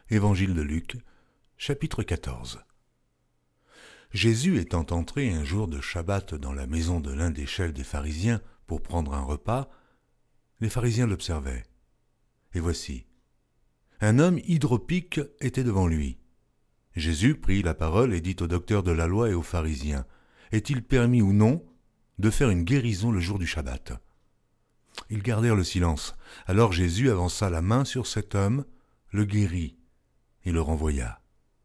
Évangile de Luc, chapitre 14. Jésus étant entré un jour de Shabbat dans la maison de l'un des chefs des pharisiens pour prendre un repas, les pharisiens l'observaient. Et voici, un homme hydropique était devant lui. Jésus prit la parole et dit aux docteurs de la loi et aux pharisiens, « Est-il permis ou non de faire une guérison le jour du Shabbat ?» Ils gardèrent le silence. Alors Jésus avança la main sur cet homme, le guérit et le renvoya.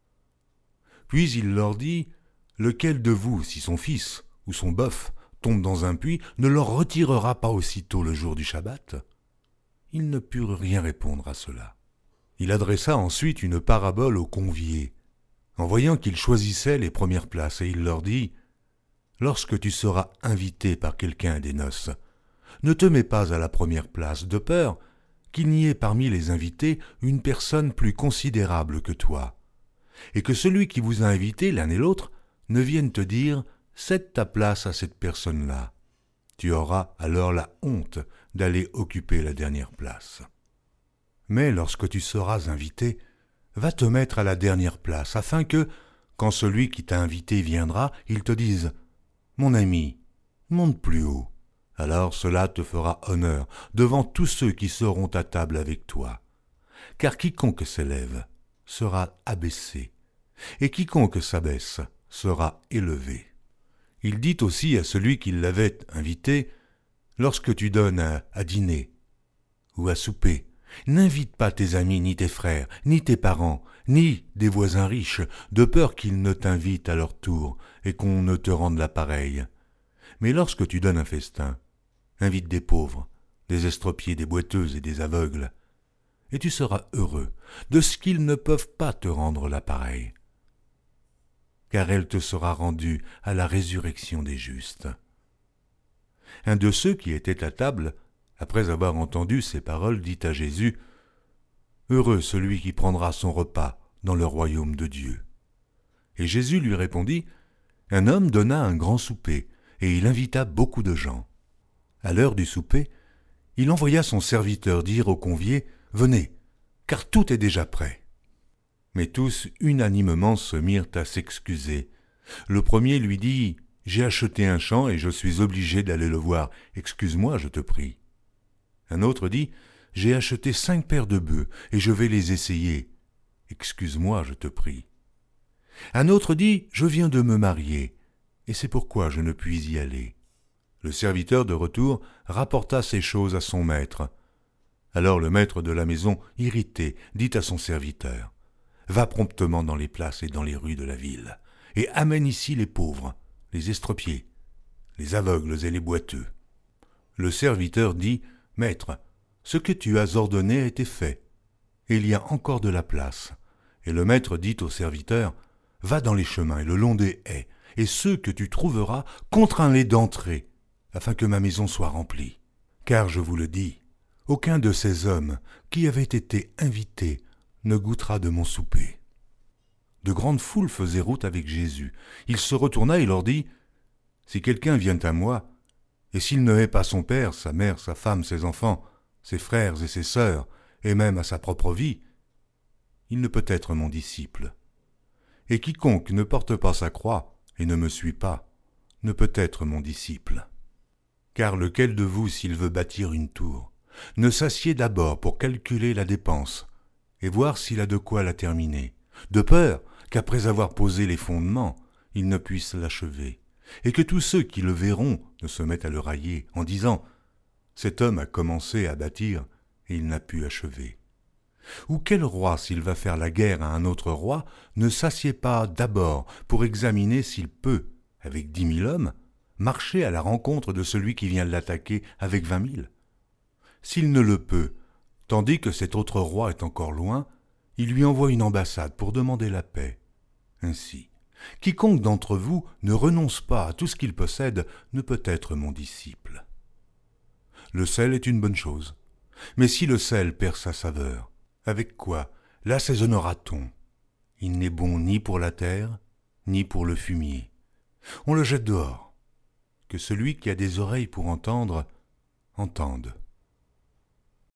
Puis il leur dit, « Lequel de vous, si son fils ou son bœuf tombe dans un puits, ne leur retirera pas aussitôt le jour du Shabbat ?» Ils ne purent rien répondre à cela. Il adressa ensuite une parabole aux conviés, en voyant qu'ils choisissaient les premières places, et il leur dit, « Lorsque tu seras invité par quelqu'un à des noces, ne te mets pas à la première place, de peur qu'il n'y ait parmi les invités une personne plus considérable que toi, et que celui qui vous a invité, l'un et l'autre, ne vienne te dire « cède ta place à cette personne-là ». Tu auras alors la honte d'aller occuper la dernière place. Mais lorsque tu seras invité, va te mettre à la dernière place, afin que, quand celui qui t'a invité viendra, il te dise « Mon ami, monte plus haut ». Alors cela te fera honneur devant tous ceux qui seront à table avec toi. Car quiconque s'élève sera abaissé, et quiconque s'abaisse sera élevé. Il dit aussi à celui qui l'avait invité, « Lorsque tu donnes à dîner ou à souper, n'invite pas tes amis, ni tes frères, ni tes parents, ni des voisins riches, de peur qu'ils ne t'invitent à leur tour et qu'on ne te rende la pareille. Mais lorsque tu donnes un festin, invite des pauvres, des estropiés, des boiteuses et des aveugles, et tu seras heureux de ce qu'ils ne peuvent pas te rendre la pareille, car elle te sera rendue à la résurrection des justes. » Un de ceux qui étaient à table, après avoir entendu ces paroles, dit à Jésus, « Heureux celui qui prendra son repas dans le royaume de Dieu. » Et Jésus lui répondit, « Un homme donna un grand souper, et il invita beaucoup de gens. À l'heure du souper, il envoya son serviteur dire aux conviés, « Venez, car tout est déjà prêt. » Mais tous unanimement se mirent à s'excuser. Le premier lui dit, « J'ai acheté un champ et je suis obligé d'aller le voir. Excuse-moi, je te prie. » Un autre dit, « J'ai acheté 5 paires de bœufs et je vais les essayer. Excuse-moi, je te prie. » Un autre dit, « Je viens de me marier et c'est pourquoi je ne puis y aller. » Le serviteur de retour rapporta ces choses à son maître. Alors le maître de la maison, irrité, dit à son serviteur, « Va promptement dans les places et dans les rues de la ville, et amène ici les pauvres, les estropiés, les aveugles et les boiteux. » Le serviteur dit, « Maître, ce que tu as ordonné a été fait, et il y a encore de la place. » Et le maître dit au serviteur, « Va dans les chemins et le long des haies, et ceux que tu trouveras, contrains-les d'entrer, afin que ma maison soit remplie. Car je vous le dis, aucun de ces hommes qui avaient été invités ne goûtera de mon souper. » De grandes foules faisaient route avec Jésus. Il se retourna et leur dit, « Si quelqu'un vient à moi, et s'il ne hait pas son père, sa mère, sa femme, ses enfants, ses frères et ses sœurs, et même à sa propre vie, il ne peut être mon disciple. Et quiconque ne porte pas sa croix et ne me suit pas, ne peut être mon disciple. Car lequel de vous, s'il veut bâtir une tour, ne s'assied d'abord pour calculer la dépense et voir s'il a de quoi la terminer, de peur qu'après avoir posé les fondements, il ne puisse l'achever, et que tous ceux qui le verront ne se mettent à le railler en disant « Cet homme a commencé à bâtir et il n'a pu achever. » Ou quel roi, s'il va faire la guerre à un autre roi, ne s'assied pas d'abord pour examiner s'il peut, avec 10 000 hommes, marcher à la rencontre de celui qui vient l'attaquer avec 20 000? S'il ne le peut, tandis que cet autre roi est encore loin, il lui envoie une ambassade pour demander la paix. Ainsi, quiconque d'entre vous ne renonce pas à tout ce qu'il possède ne peut être mon disciple. Le sel est une bonne chose, mais si le sel perd sa saveur, avec quoi l'assaisonnera-t-on? Il n'est bon ni pour la terre, ni pour le fumier. On le jette dehors. Que celui qui a des oreilles pour entendre, entende.